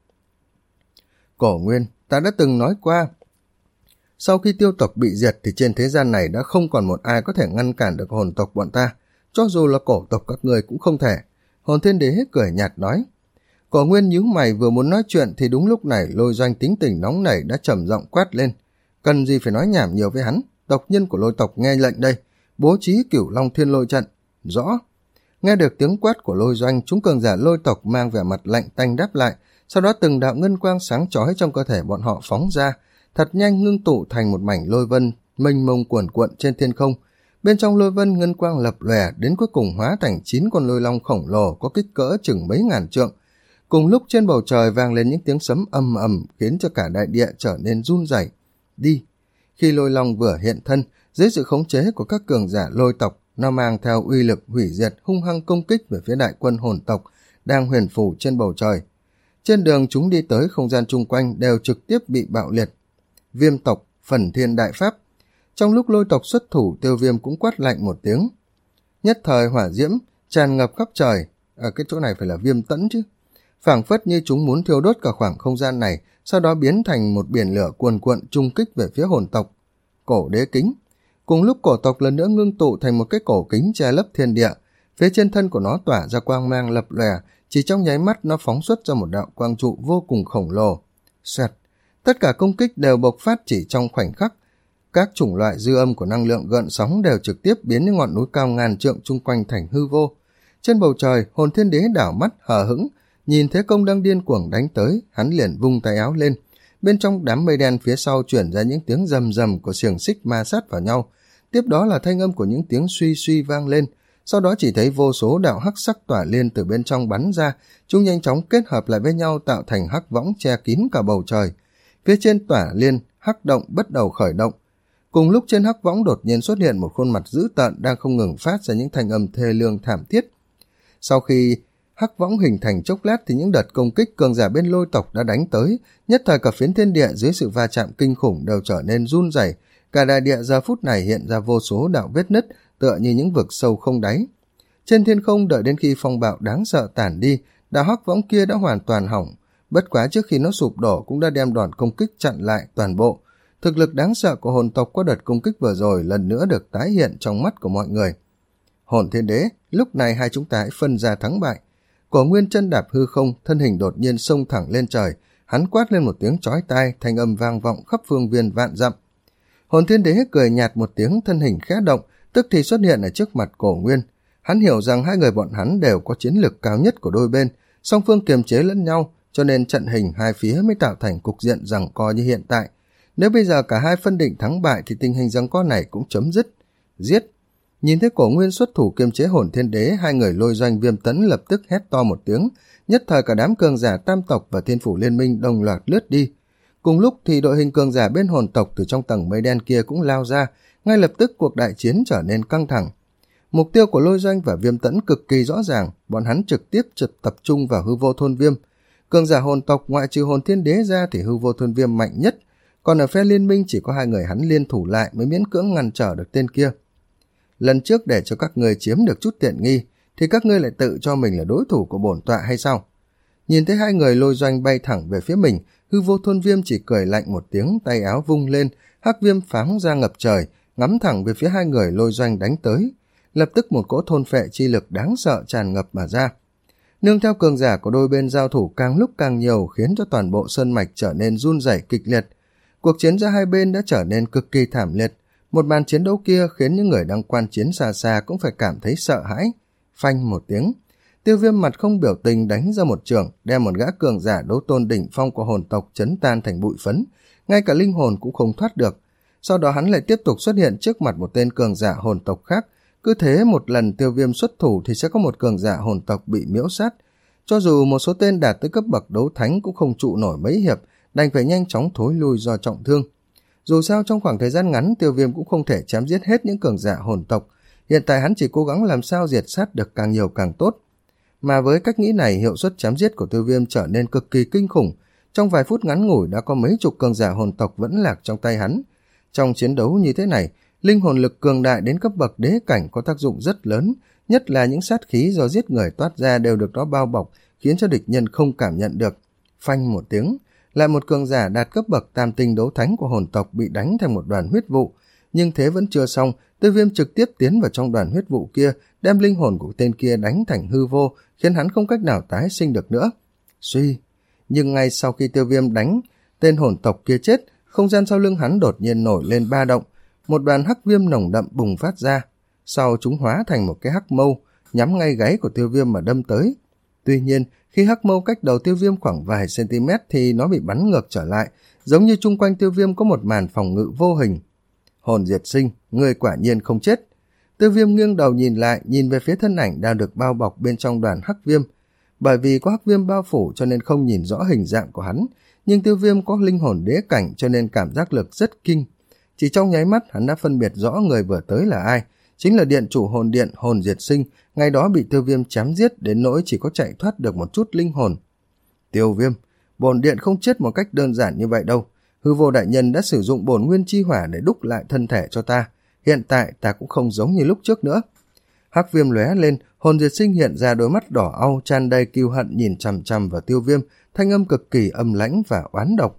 Cổ Nguyên, ta đã từng nói qua, sau khi tiêu tộc bị diệt thì trên thế gian này đã không còn một ai có thể ngăn cản được hồn tộc bọn ta, cho dù là cổ tộc các người cũng không thể. Hồn Thiên Đế cười nhạt nói. Cổ Nguyên nhíu mày vừa muốn nói chuyện thì đúng lúc này Lôi Doanh tính tình nóng nảy đã trầm giọng quát lên. Cần gì phải nói nhảm nhiều với hắn, tộc nhân của Lôi tộc nghe lệnh đây, bố trí Cửu Long Thiên Lôi trận. Rõ. Nghe được tiếng quát của Lôi Doanh, chúng cường giả Lôi tộc mang vẻ mặt lạnh tanh đáp lại, sau đó từng đạo ngân quang sáng chói trong cơ thể bọn họ phóng ra, thật nhanh ngưng tụ thành một mảnh lôi vân mênh mông cuồn cuộn trên thiên không. Bên trong lôi vân ngân quang lập lòe đến cuối cùng hóa thành chín con lôi long khổng lồ có kích cỡ chừng mấy ngàn trượng. Cùng lúc trên bầu trời vang lên những tiếng sấm ầm ầm khiến cho cả đại địa trở nên run rẩy. Đi. Khi lôi long vừa hiện thân, dưới sự khống chế của các cường giả Lôi tộc, nó mang theo uy lực hủy diệt hung hăng công kích về phía đại quân hồn tộc đang huyền phù trên bầu trời. Trên đường chúng đi tới không gian chung quanh đều trực tiếp bị bạo liệt. Viêm tộc, Phần Thiên Đại Pháp. Trong lúc Lôi tộc xuất thủ, Tiêu Viêm cũng quát lạnh một tiếng. Nhất thời hỏa diễm tràn ngập khắp trời. Ở cái chỗ này phải là viêm tẫn chứ. Phảng phất như chúng muốn thiêu đốt cả khoảng không gian này, sau đó biến thành một biển lửa cuồn cuộn trung kích về phía hồn tộc. Cổ đế kính. Cùng lúc cổ tộc lần nữa ngưng tụ thành một cái cổ kính che lấp thiên địa. Phía trên thân của nó tỏa ra quang mang lập lòe, chỉ trong nháy mắt nó phóng xuất ra một đạo quang trụ vô cùng khổng lồ. Xoẹt. Tất cả công kích đều bộc phát chỉ trong khoảnh khắc. Các chủng loại dư âm của năng lượng gợn sóng đều trực tiếp biến những ngọn núi cao ngàn trượng chung quanh thành hư vô. Trên bầu trời, Hồn Thiên Đế đảo mắt hờ hững, nhìn Thế Công đang điên cuồng đánh tới, hắn liền vung tay áo lên. Bên trong đám mây đen phía sau chuyển ra những tiếng rầm rầm của xiềng xích ma sát vào nhau. Tiếp đó là thanh âm của những tiếng suy suy vang lên. Sau đó chỉ thấy vô số đạo hắc sắc tỏa liên từ bên trong bắn ra, chúng nhanh chóng kết hợp lại với nhau tạo thành hắc võng che kín cả bầu trời. Phía trên tỏa liên, hắc động bắt đầu khởi động. Cùng lúc trên hắc võng đột nhiên xuất hiện một khuôn mặt dữ tợn đang không ngừng phát ra những thanh âm thê lương thảm thiết. Sau khi hắc võng hình thành chốc lát thì những đợt công kích cường giả bên Lôi tộc đã đánh tới, nhất thời cả phiến thiên địa dưới sự va chạm kinh khủng đều trở nên run rẩy. Cả đại địa giờ phút này hiện ra vô số đạo vết nứt, tựa như những vực sâu không đáy. Trên thiên không đợi đến khi phong bạo đáng sợ tản đi, đạo hắc võng kia đã hoàn toàn hỏng. Bất quá trước khi nó sụp đổ cũng đã đem đòn công kích chặn lại toàn bộ. Thực lực đáng sợ của hồn tộc qua đợt công kích vừa rồi lần nữa được tái hiện trong mắt của mọi người. Hồn Thiên Đế, lúc này hai chúng ta hãy phân ra thắng bại. Cổ Nguyên chân đạp hư không, thân hình đột nhiên xông thẳng lên trời. Hắn quát lên một tiếng chói tai, thanh âm vang vọng khắp phương viên vạn dặm. Hồn Thiên Đế cười nhạt một tiếng, thân hình khẽ động, tức thì xuất hiện ở trước mặt Cổ Nguyên. Hắn hiểu rằng hai người bọn hắn đều có chiến lực cao nhất của đôi bên, song phương kiềm chế lẫn nhau, cho nên trận hình hai phía mới tạo thành cục diện giằng co như hiện tại. Nếu bây giờ cả hai phân định thắng bại thì tình hình giằng co này cũng chấm dứt. Giết! Nhìn thấy Cổ Nguyên xuất thủ kiềm chế Hồn Thiên Đế, hai người Lôi Doanh Viêm Tẫn lập tức hét to một tiếng, nhất thời cả đám cường giả Tam tộc và Thiên Phủ Liên Minh đồng loạt lướt đi. Cùng lúc thì đội hình cường giả bên hồn tộc từ trong tầng mây đen kia cũng lao ra, ngay lập tức cuộc đại chiến trở nên căng thẳng. Mục tiêu của Lôi Doanh và Viêm Tẫn cực kỳ rõ ràng, bọn hắn trực tiếp trực tập trung vào hư vô thôn viêm. Cường giả hồn tộc ngoại trừ Hồn Thiên Đế ra thì hư vô thôn viêm mạnh nhất, còn ở phe liên minh chỉ có hai người hắn liên thủ lại mới miễn cưỡng ngăn trở được tên kia. Lần trước để cho các ngươi chiếm được chút tiện nghi, thì các ngươi lại tự cho mình là đối thủ của bổn tọa hay sao? Nhìn thấy hai người Lôi Doanh bay thẳng về phía mình, hư vô thôn viêm chỉ cười lạnh một tiếng, tay áo vung lên, hắc viêm phóng ra ngập trời, ngắm thẳng về phía hai người Lôi Doanh đánh tới. Lập tức một cỗ thôn phệ chi lực đáng sợ tràn ngập mà ra. Nương theo cường giả của đôi bên giao thủ càng lúc càng nhiều, khiến cho toàn bộ sơn mạch trở nên run rẩy kịch liệt. Cuộc chiến giữa hai bên đã trở nên cực kỳ thảm liệt. Một màn chiến đấu kia khiến những người đang quan chiến xa xa cũng phải cảm thấy sợ hãi. Phanh một tiếng, Tiêu Viêm mặt không biểu tình đánh ra một chưởng, đem một gã cường giả đấu tôn đỉnh phong của hồn tộc chấn tan thành bụi phấn, ngay cả linh hồn cũng không thoát được. Sau đó hắn lại tiếp tục xuất hiện trước mặt một tên cường giả hồn tộc khác. Cứ thế một lần Tiêu Viêm xuất thủ thì sẽ có một cường giả hồn tộc bị miễu sát. Cho dù một số tên đạt tới cấp bậc đấu thánh cũng không trụ nổi mấy hiệp, đành phải nhanh chóng thối lui do trọng thương. Dù sao trong khoảng thời gian ngắn, Tiêu Viêm cũng không thể chém giết hết những cường giả hồn tộc. Hiện tại hắn chỉ cố gắng làm sao diệt sát được càng nhiều càng tốt. Mà với cách nghĩ này, hiệu suất chém giết của Tiêu Viêm trở nên cực kỳ kinh khủng. Trong vài phút ngắn ngủi đã có mấy chục cường giả hồn tộc vẫn lạc trong tay hắn. Trong chiến đấu như thế này, linh hồn lực cường đại đến cấp bậc đế cảnh có tác dụng rất lớn, nhất là những sát khí do giết người toát ra đều được nó bao bọc, khiến cho địch nhân không cảm nhận được. Phanh một tiếng, lại một cường giả đạt cấp bậc tam tinh đấu thánh của hồn tộc bị đánh thành một đoàn huyết vụ. Nhưng thế vẫn chưa xong, Tiêu Viêm trực tiếp tiến vào trong đoàn huyết vụ kia, đem linh hồn của tên kia đánh thành hư vô, khiến hắn không cách nào tái sinh được nữa. Suy! Nhưng ngay sau khi Tiêu Viêm đánh tên hồn tộc kia chết, không gian sau lưng hắn đột nhiên nổi lên ba động, một đoàn hắc viêm nồng đậm bùng phát ra. Sau chúng hóa thành một cái hắc mâu, nhắm ngay gáy của Tiêu Viêm mà đâm tới. Tuy nhiên, khi hắc mâu cách đầu Tiêu Viêm khoảng vài cm thì nó bị bắn ngược trở lại, giống như chung quanh Tiêu Viêm có một màn phòng ngự vô hình. Hồn diệt sinh, người quả nhiên không chết. Tiêu Viêm nghiêng đầu nhìn lại, nhìn về phía thân ảnh đang được bao bọc bên trong đoàn hắc viêm. Bởi vì có hắc viêm bao phủ cho nên không nhìn rõ hình dạng của hắn, nhưng Tiêu Viêm có linh hồn đế cảnh cho nên cảm giác lực rất kinh. Chỉ trong nháy mắt hắn đã phân biệt rõ người vừa tới là ai, chính là điện chủ hồn điện Hồn Diệt Sinh, ngày đó bị Tiêu Viêm chém giết đến nỗi chỉ có chạy thoát được một chút linh hồn. Tiêu Viêm, bổn điện không chết một cách đơn giản như vậy đâu. Hư vô đại nhân đã sử dụng bổn nguyên chi hỏa để đúc lại thân thể cho ta. Hiện tại ta cũng không giống như lúc trước nữa. Hắc viêm lóe lên, Hồn Diệt Sinh hiện ra đôi mắt đỏ au tràn đầy kiêu hận nhìn chằm chằm vào Tiêu Viêm, thanh âm cực kỳ âm lãnh và oán độc.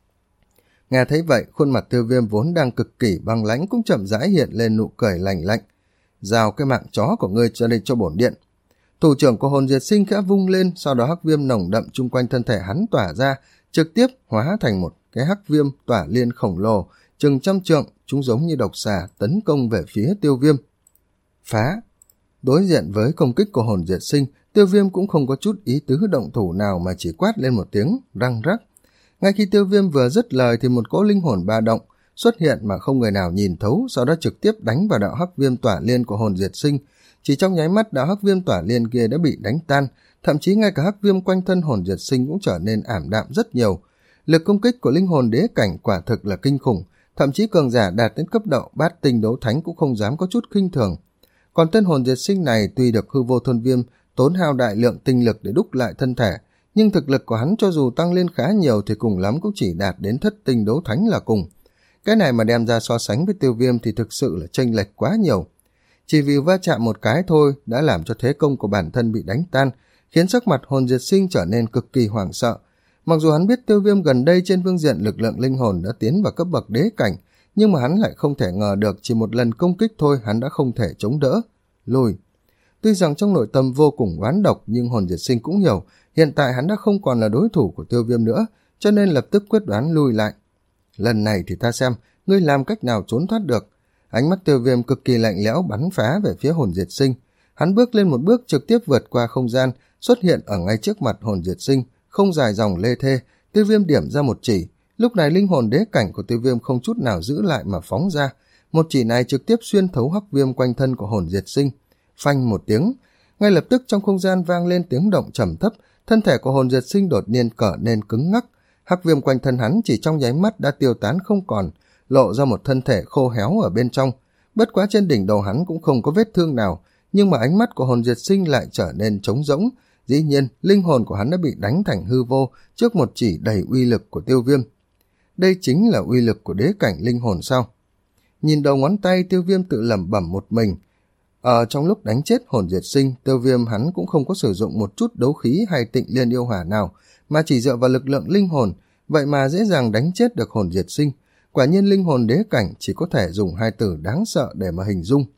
Nghe thấy vậy, khuôn mặt Tiêu Viêm vốn đang cực kỳ băng lãnh cũng chậm rãi hiện lên nụ cười lạnh lạnh. Giao cái mạng chó của ngươi cho đây cho bổn điện. Thủ trưởng của Hồn Diệt Sinh khẽ vung lên, sau đó hắc viêm nồng đậm chung quanh thân thể hắn tỏa ra, trực tiếp hóa thành một cái hắc viêm tỏa liên khổng lồ, chừng trăm trượng, chúng giống như độc xà tấn công về phía Tiêu Viêm. Phá! Đối diện với công kích của Hồn Diệt Sinh, Tiêu Viêm cũng không có chút ý tứ động thủ nào mà chỉ quát lên một tiếng răng rắc. Ngay khi Tiêu Viêm vừa dứt lời thì một cỗ linh hồn ba động xuất hiện mà không người nào nhìn thấu, sau đó trực tiếp đánh vào đạo hắc viêm tỏa liên của Hồn Diệt Sinh. Chỉ trong nháy mắt đạo hắc viêm tỏa liên kia đã bị đánh tan, thậm chí ngay cả hắc viêm quanh thân Hồn Diệt Sinh cũng trở nên ảm đạm rất nhiều. Lực công kích của linh hồn đế cảnh quả thực là kinh khủng, thậm chí cường giả đạt đến cấp độ bát tinh đấu thánh cũng không dám có chút khinh thường. Còn tên Hồn Diệt Sinh này tuy được hư vô thôn viêm tốn hao đại lượng tinh lực để đúc lại thân thể, nhưng thực lực của hắn cho dù tăng lên khá nhiều thì cùng lắm cũng chỉ đạt đến thất tinh đấu thánh là cùng. Cái này mà đem ra so sánh với Tiêu Viêm thì thực sự là chênh lệch quá nhiều. Chỉ vì va chạm một cái thôi đã làm cho thế công của bản thân bị đánh tan, khiến sắc mặt Hồn Diệt Sinh trở nên cực kỳ hoảng sợ. Mặc dù hắn biết Tiêu Viêm gần đây trên phương diện lực lượng linh hồn đã tiến vào cấp bậc đế cảnh, nhưng mà hắn lại không thể ngờ được chỉ một lần công kích thôi hắn đã không thể chống đỡ. Lùi! Tuy rằng trong nội tâm vô cùng oán độc nhưng Hồn Diệt Sinh cũng hiểu hiện tại hắn đã không còn là đối thủ của Tiêu Viêm nữa, cho nên lập tức quyết đoán lui lại. Lần này thì ta xem ngươi làm cách nào trốn thoát được. Ánh mắt Tiêu Viêm cực kỳ lạnh lẽo bắn phá về phía Hồn Diệt Sinh. Hắn bước lên một bước trực tiếp vượt qua không gian, xuất hiện ở ngay trước mặt Hồn Diệt Sinh, không dài dòng lê thê. Tiêu Viêm điểm ra một chỉ, lúc này linh hồn đế cảnh của Tiêu Viêm không chút nào giữ lại mà phóng ra. Một chỉ này trực tiếp xuyên thấu hắc viêm quanh thân của Hồn Diệt Sinh. Phanh một tiếng, ngay lập tức trong không gian vang lên tiếng động trầm thấp, thân thể của Hồn Diệt Sinh đột nhiên cở nên cứng ngắc. Hắc viêm quanh thân hắn chỉ trong nháy mắt đã tiêu tán không còn, lộ ra một thân thể khô héo ở bên trong. Bất quá trên đỉnh đầu hắn cũng không có vết thương nào, nhưng mà ánh mắt của Hồn Diệt Sinh lại trở nên trống rỗng. Dĩ nhiên, linh hồn của hắn đã bị đánh thành hư vô trước một chỉ đầy uy lực của Tiêu Viêm. Đây chính là uy lực của đế cảnh linh hồn sao? Nhìn đầu ngón tay, Tiêu Viêm tự lẩm bẩm một mình. Ở trong lúc đánh chết Hồn Diệt Sinh, Tiêu Viêm hắn cũng không có sử dụng một chút đấu khí hay tịnh liên yêu hỏa nào, mà chỉ dựa vào lực lượng linh hồn, vậy mà dễ dàng đánh chết được Hồn Diệt Sinh. Quả nhiên linh hồn đế cảnh chỉ có thể dùng hai từ đáng sợ để mà hình dung.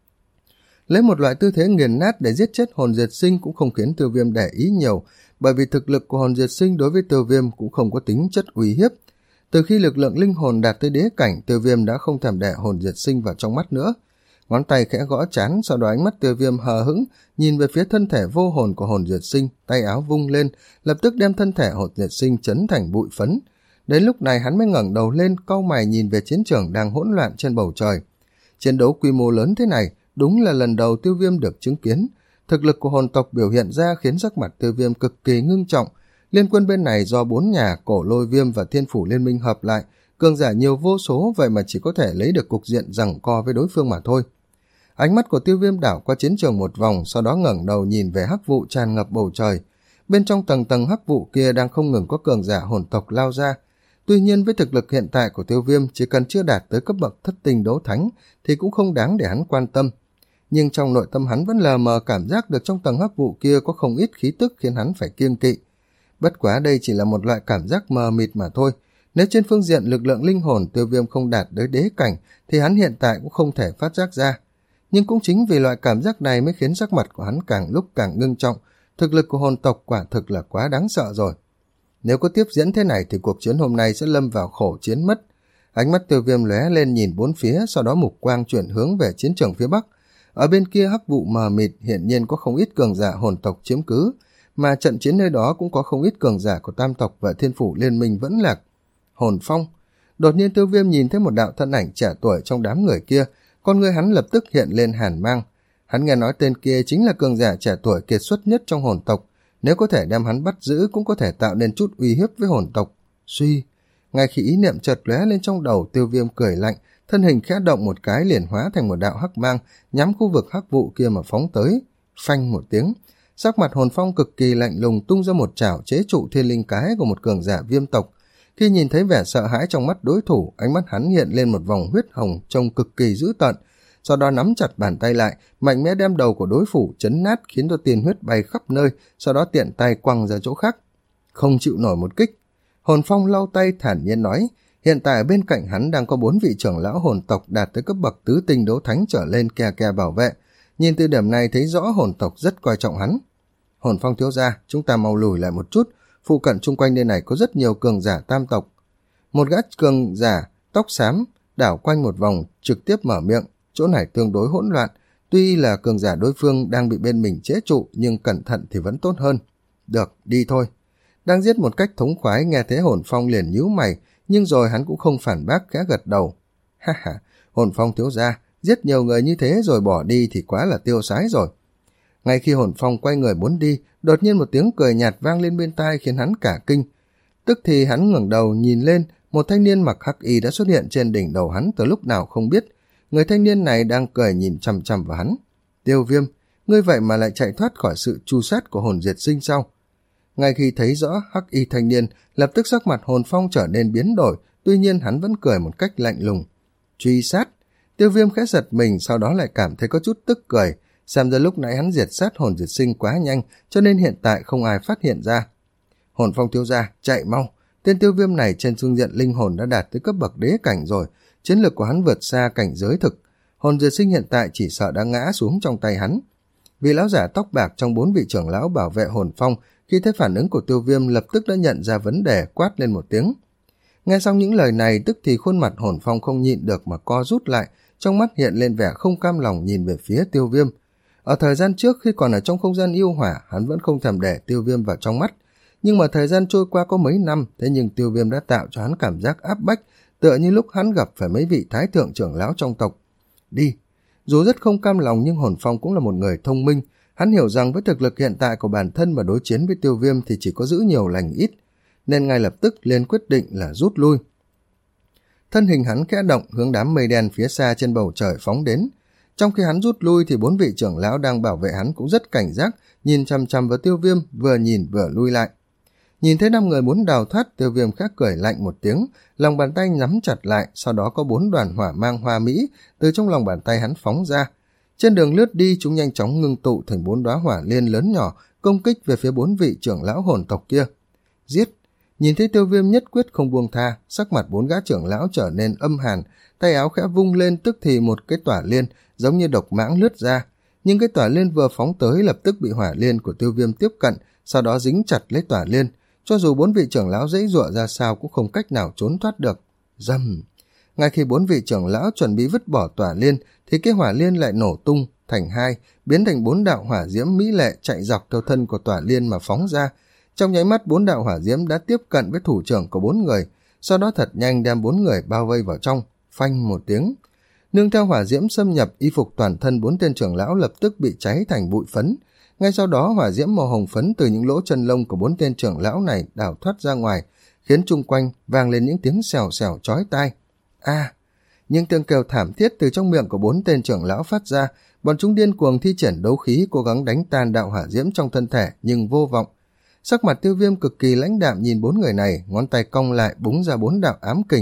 Lấy một loại tư thế nghiền nát để giết chết Hồn Diệt Sinh cũng không khiến Tiêu Viêm để ý nhiều, bởi vì thực lực của Hồn Diệt Sinh đối với Tiêu Viêm cũng không có tính chất uy hiếp. Từ khi lực lượng linh hồn đạt tới đế cảnh, Tiêu Viêm đã không thèm để Hồn Diệt Sinh vào trong mắt nữa. Ngón tay khẽ gõ trán, sau đó ánh mắt Tiêu Viêm hờ hững nhìn về phía thân thể vô hồn của Hồn Diệt Sinh, tay áo vung lên, lập tức đem thân thể Hồn Diệt Sinh chấn thành bụi phấn. Đến lúc này hắn mới ngẩng đầu lên, cau mày nhìn về chiến trường đang hỗn loạn trên bầu trời. Chiến đấu quy mô lớn thế này đúng là lần đầu Tiêu Viêm được chứng kiến. Thực lực của hồn tộc biểu hiện ra khiến sắc mặt Tiêu Viêm cực kỳ ngưng trọng. Liên quân bên này do bốn nhà Cổ Lôi Viêm và Thiên Phủ Liên Minh hợp lại, cường giả nhiều vô số, vậy mà chỉ có thể lấy được cục diện giằng co với đối phương mà thôi. Ánh mắt của Tiêu Viêm đảo qua chiến trường một vòng, sau đó ngẩng đầu nhìn về hắc vụ tràn ngập bầu trời. Bên trong tầng tầng hắc vụ kia đang không ngừng có cường giả hồn tộc lao ra. Tuy nhiên với thực lực hiện tại của Tiêu Viêm, chỉ cần chưa đạt tới cấp bậc thất tinh đấu thánh thì cũng không đáng để hắn quan tâm. nhưng trong nội tâm hắn vẫn lờ mờ cảm giác được trong tầng hắc vụ kia có không ít khí tức khiến hắn phải kiêng kỵ. Bất quá đây chỉ là một loại cảm giác mờ mịt mà thôi. Nếu trên phương diện lực lượng linh hồn Tiêu Viêm không đạt tới đế cảnh thì hắn hiện tại cũng không thể phát giác ra. Nhưng cũng chính vì loại cảm giác này mới khiến sắc mặt của hắn càng lúc càng ngưng trọng. Thực lực của hồn tộc quả thực là quá đáng sợ rồi. Nếu có tiếp diễn thế này thì cuộc chiến hôm nay sẽ lâm vào khổ chiến mất. Ánh mắt Tiêu Viêm lóe lên nhìn bốn phía, sau đó mục quang chuyển hướng về chiến trường phía bắc. Ở bên kia hắc vụ mờ mịt hiện nhiên có không ít cường giả hồn tộc chiếm cứ, mà trận chiến nơi đó cũng có không ít cường giả của tam tộc và thiên phủ liên minh vẫn lạc. Hồn phong. Đột nhiên Tiêu Viêm nhìn thấy một đạo thân ảnh trẻ tuổi trong đám người kia, con người hắn lập tức hiện lên hàn mang. Hắn nghe nói tên kia chính là cường giả trẻ tuổi kiệt xuất nhất trong hồn tộc, nếu có thể đem hắn bắt giữ cũng có thể tạo nên chút uy hiếp với hồn tộc. Suy, ngay khi ý niệm chợt lóe lên trong đầu, Tiêu Viêm cười lạnh, thân hình khẽ động một cái liền hóa thành một đạo hắc mang, nhắm khu vực hắc vụ kia mà phóng tới. Phanh một tiếng, sắc mặt hồn phong cực kỳ lạnh lùng tung ra một chảo chế trụ thiên linh cái của một cường giả viêm tộc. Khi nhìn thấy vẻ sợ hãi trong mắt đối thủ, ánh mắt hắn hiện lên một vòng huyết hồng trông cực kỳ dữ tợn, sau đó nắm chặt bàn tay lại, mạnh mẽ đem đầu của đối thủ chấn nát khiến cho tiền huyết bay khắp nơi, sau đó tiện tay quăng ra chỗ khác. Không chịu nổi một kích. Hồn phong lau tay thản nhiên nói, hiện tại ở bên cạnh hắn đang có bốn vị trưởng lão hồn tộc đạt tới cấp bậc tứ tinh đấu thánh trở lên kè kè bảo vệ. Nhìn từ điểm này thấy rõ hồn tộc rất coi trọng hắn. Hồn phong thiếu gia, chúng ta mau lùi lại một chút, phụ cận chung quanh nơi này có rất nhiều cường giả tam tộc. Một gã cường giả tóc xám đảo quanh một vòng trực tiếp mở miệng, chỗ này tương đối hỗn loạn, tuy là cường giả đối phương đang bị bên mình chế trụ nhưng cẩn thận thì vẫn tốt hơn. Được, đi thôi. Đang giết một cách thống khoái, nghe thế hồn phong liền nhíu mày, nhưng rồi hắn cũng không phản bác, khẽ gật đầu. Ha ha, hồn phong thiếu gia, giết nhiều người như thế rồi bỏ đi thì quá là tiêu sái rồi. Ngay khi hồn phong quay người muốn đi, đột nhiên một tiếng cười nhạt vang lên bên tai khiến hắn cả kinh. Tức thì hắn ngẩng đầu nhìn lên, một thanh niên mặc hắc y đã xuất hiện trên đỉnh đầu hắn từ lúc nào không biết. Người thanh niên này đang cười nhìn chằm chằm vào hắn. Tiêu Viêm, ngươi vậy mà lại chạy thoát khỏi sự tru sát của hồn diệt sinh sao? Ngay khi thấy rõ hắc y thanh niên, lập tức sắc mặt hồn phong trở nên biến đổi, tuy nhiên hắn vẫn cười một cách lạnh lùng. Truy sát. Tiêu Viêm khẽ giật mình, sau đó lại cảm thấy có chút tức cười, xem ra lúc nãy hắn diệt sát hồn diệt sinh quá nhanh, cho nên hiện tại không ai phát hiện ra. Hồn phong thiếu gia, chạy mau. Tên Tiêu Viêm này trên phương diện linh hồn đã đạt tới cấp bậc đế cảnh rồi, chiến lược của hắn vượt xa cảnh giới thực. Hồn diệt sinh hiện tại chỉ sợ đã ngã xuống trong tay hắn. Vị lão giả tóc bạc trong bốn vị trưởng lão bảo vệ hồn phong khi thấy phản ứng của Tiêu Viêm lập tức đã nhận ra vấn đề, quát lên một tiếng. Nghe xong những lời này, tức thì khuôn mặt hồn phong không nhịn được mà co rút lại, trong mắt hiện lên vẻ không cam lòng nhìn về phía Tiêu Viêm. Ở thời gian trước khi còn ở trong không gian yêu hỏa, hắn vẫn không thèm để Tiêu Viêm vào trong mắt, nhưng mà thời gian trôi qua có mấy năm, thế nhưng Tiêu Viêm đã tạo cho hắn cảm giác áp bách, tựa như lúc hắn gặp phải mấy vị thái thượng trưởng lão trong tộc. Đi. Dù rất không cam lòng nhưng hồn phong cũng là một người thông minh, hắn hiểu rằng với thực lực hiện tại của bản thân mà đối chiến với Tiêu Viêm thì chỉ có giữ nhiều lành ít, nên ngay lập tức liền quyết định là rút lui. Thân hình hắn khẽ động hướng đám mây đen phía xa trên bầu trời phóng đến. Trong khi hắn rút lui thì bốn vị trưởng lão đang bảo vệ hắn cũng rất cảnh giác, nhìn chằm chằm vào Tiêu Viêm, vừa nhìn vừa lui lại. Nhìn thấy năm người muốn đào thoát, Tiêu Viêm khẽ cười lạnh một tiếng, lòng bàn tay nắm chặt lại, sau đó có bốn đoàn hỏa mang hoa mỹ từ trong lòng bàn tay hắn phóng ra. Trên đường lướt đi, chúng nhanh chóng ngưng tụ thành bốn đóa hỏa liên lớn nhỏ, công kích về phía bốn vị trưởng lão hồn tộc kia. Giết! Nhìn thấy Tiêu Viêm nhất quyết không buông tha, sắc mặt bốn gã trưởng lão trở nên âm hàn, tay áo khẽ vung lên, tức thì một cái tỏa liên giống như độc mãng lướt ra, nhưng cái tỏa liên vừa phóng tới lập tức bị hỏa liên của Tiêu Viêm tiếp cận, sau đó dính chặt lấy tỏa liên. Cho dù bốn vị trưởng lão giãy giụa ra sao cũng không cách nào trốn thoát được. Rầm! Ngay khi bốn vị trưởng lão chuẩn bị vứt bỏ tỏa liên thì cái hỏa liên lại nổ tung thành hai, biến thành bốn đạo hỏa diễm mỹ lệ chạy dọc theo thân của tỏa liên mà phóng ra. Trong nháy mắt bốn đạo hỏa diễm đã tiếp cận với thủ trưởng của bốn người, sau đó thật nhanh đem bốn người bao vây vào trong. Phanh một tiếng, nương theo hỏa diễm xâm nhập, y phục toàn thân bốn tên trưởng lão lập tức bị cháy thành bụi phấn. Ngay sau đó hỏa diễm màu hồng phấn từ những lỗ chân lông của bốn tên trưởng lão này đảo thoát ra ngoài, khiến chung quanh vang lên những tiếng xèo xèo chói tai. A! À, những tiếng kêu thảm thiết từ trong miệng của bốn tên trưởng lão phát ra, bọn chúng điên cuồng thi triển đấu khí cố gắng đánh tan đạo hỏa diễm trong thân thể nhưng vô vọng. Sắc mặt Tiêu Viêm cực kỳ lãnh đạm nhìn bốn người này, ngón tay cong lại búng ra bốn đạo ám kình,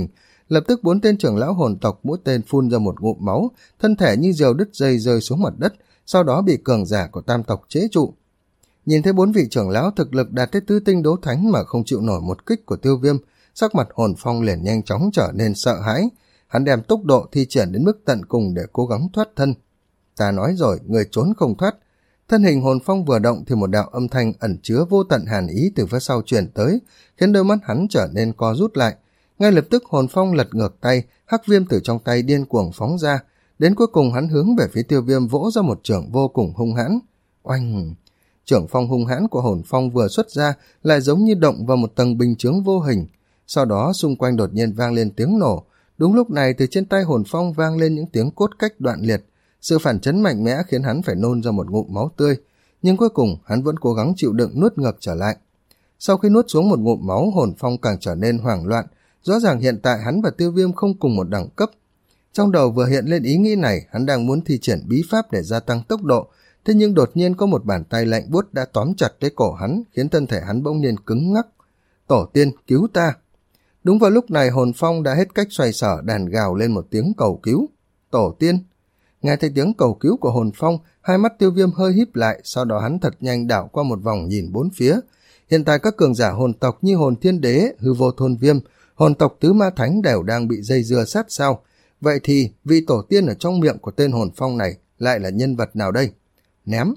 Lập tức bốn tên trưởng lão hồn tộc mỗi tên phun ra một ngụm máu, thân thể như diều đứt dây rơi xuống mặt đất, sau đó bị cường giả của tam tộc chế trụ. Nhìn thấy bốn vị trưởng lão thực lực đạt tới tứ tinh đấu thánh mà không chịu nổi một kích của Tiêu Viêm, sắc mặt Hồn Phong liền nhanh chóng trở nên sợ hãi. Hắn đem tốc độ thi triển đến mức tận cùng để cố gắng thoát thân. Ta nói rồi, người trốn không thoát. Thân hình Hồn Phong vừa động thì một đạo âm thanh ẩn chứa vô tận hàn ý từ phía sau truyền tới, khiến đôi mắt hắn trở nên co rút lại. Ngay lập tức Hồn Phong lật ngược tay, hắc viêm từ trong tay điên cuồng phóng ra. Đến cuối cùng hắn hướng về phía Tiêu Viêm vỗ ra một chưởng vô cùng hung hãn. Oanh! Chưởng phong hung hãn của Hồn Phong vừa xuất ra lại giống như động vào một tầng bình chướng vô hình. Sau đó xung quanh đột nhiên vang lên tiếng nổ. Đúng lúc này từ trên tay Hồn Phong vang lên những tiếng cốt cách đoạn liệt. Sự phản chấn mạnh mẽ khiến hắn phải nôn ra một ngụm máu tươi, nhưng cuối cùng hắn vẫn cố gắng chịu đựng nuốt ngược trở lại. Sau khi nuốt xuống một ngụm máu, Hồn Phong càng trở nên hoảng loạn. Rõ ràng hiện tại hắn và Tiêu Viêm không cùng một đẳng cấp. Trong đầu vừa hiện lên ý nghĩ này, hắn đang muốn thi triển bí pháp để gia tăng tốc độ, thế nhưng đột nhiên có một bàn tay lạnh buốt đã tóm chặt lấy cổ hắn, khiến thân thể hắn bỗng nhiên cứng ngắc. Tổ tiên, cứu ta! Đúng vào lúc này Hồn Phong đã hết cách xoay sở, đàn gào lên một tiếng cầu cứu. Tổ tiên! Nghe thấy tiếng cầu cứu của Hồn Phong, hai mắt Tiêu Viêm hơi híp lại, sau đó hắn thật nhanh đảo qua một vòng nhìn bốn phía. Hiện tại các cường giả hồn tộc như Hồn Thiên Đế, Hư Vô Thôn Viêm, hồn tộc Tứ Ma Thánh đều đang bị dây dưa sát sao. Vậy thì vị tổ tiên ở trong miệng của tên Hồn Phong này lại là nhân vật nào đây? Ném!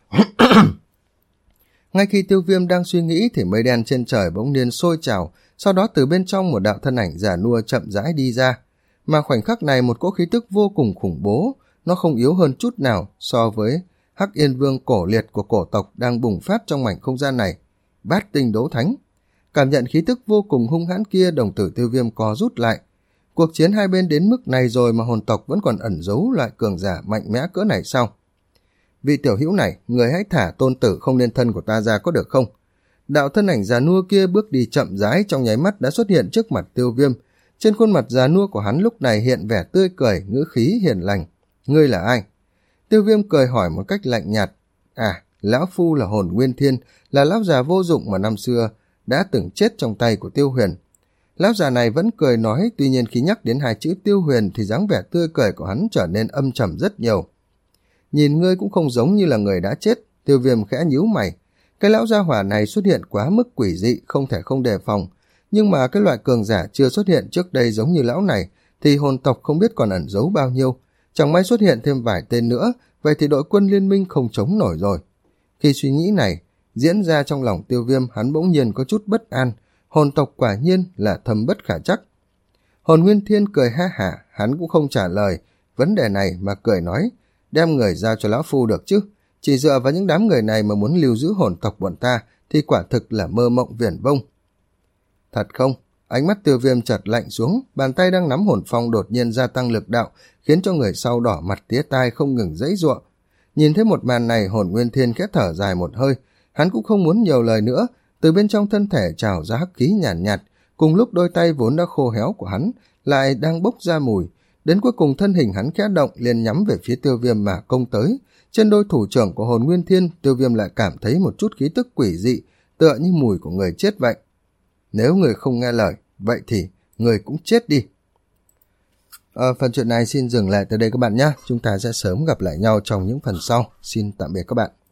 Ngay khi Tiêu Viêm đang suy nghĩ thì mây đen trên trời bỗng nhiên sôi trào, sau đó từ bên trong một đạo thân ảnh già nua chậm rãi đi ra. Mà khoảnh khắc này một cỗ khí tức vô cùng khủng bố, nó không yếu hơn chút nào so với Hắc Yên Vương cổ liệt của cổ tộc đang bùng phát trong mảnh không gian này. Bát tinh đấu thánh! Cảm nhận khí tức vô cùng hung hãn kia, đồng tử Tiêu Viêm co rút lại. Cuộc chiến hai bên đến mức này rồi mà hồn tộc vẫn còn ẩn giấu loại cường giả mạnh mẽ cỡ này sao? Vị tiểu hữu này, người hãy thả tôn tử không nên thân của ta ra có được không? Đạo thân ảnh già nua kia bước đi chậm rãi, trong nháy mắt đã xuất hiện trước mặt Tiêu Viêm. Trên khuôn mặt già nua của hắn lúc này hiện vẻ tươi cười, ngữ khí hiền lành. Ngươi là ai? Tiêu Viêm cười hỏi một cách lạnh nhạt. À, lão phu là Hồn Nguyên Thiên, là lão già vô dụng mà năm xưa đã từng chết trong tay của Tiêu Huyền. Lão già này vẫn cười nói, tuy nhiên khi nhắc đến hai chữ Tiêu Huyền thì dáng vẻ tươi cười của hắn trở nên âm trầm rất nhiều. Nhìn ngươi cũng không giống như là người đã chết. Tiêu Viêm khẽ nhíu mày. Cái lão gia hỏa này xuất hiện quá mức quỷ dị, không thể không đề phòng. Nhưng mà cái loại cường giả chưa xuất hiện trước đây giống như lão này thì hồn tộc không biết còn ẩn giấu bao nhiêu. Chẳng may xuất hiện thêm vài tên nữa, vậy thì đội quân liên minh không chống nổi rồi. Khi suy nghĩ này diễn ra trong lòng Tiêu Viêm, hắn bỗng nhiên có chút bất an. Hồn tộc quả nhiên là thâm bất khả trắc. Hồn Nguyên Thiên cười ha hả, hắn cũng không trả lời vấn đề này mà cười nói, đem người giao cho lão phu được chứ. Chỉ dựa vào những đám người này mà muốn lưu giữ hồn tộc bọn ta thì quả thực là mơ mộng viển vông. Thật không? Ánh mắt Tiêu Viêm chợt lạnh xuống, bàn tay đang nắm Hồn Phong đột nhiên gia tăng lực đạo, khiến cho người sau đỏ mặt tía tai không ngừng giãy giụa. Nhìn thấy một màn này, Hồn Nguyên Thiên khẽ thở dài một hơi, hắn cũng không muốn nhiều lời nữa, từ bên trong thân thể trào ra hắc khí nhàn nhạt, nhạt, cùng lúc đôi tay vốn đã khô héo của hắn lại đang bốc ra mùi. Đến cuối cùng thân hình hắn khẽ động liền nhắm về phía Tiêu Viêm mà công tới. Trên đôi thủ trưởng của Hồn Nguyên Thiên, Tiêu Viêm lại cảm thấy một chút khí tức quỷ dị, tựa như mùi của người chết vậy. Nếu người không nghe lời, vậy thì người cũng chết đi. À, phần chuyện này xin dừng lại tới đây các bạn nhé. Chúng ta sẽ sớm gặp lại nhau trong những phần sau. Xin tạm biệt các bạn.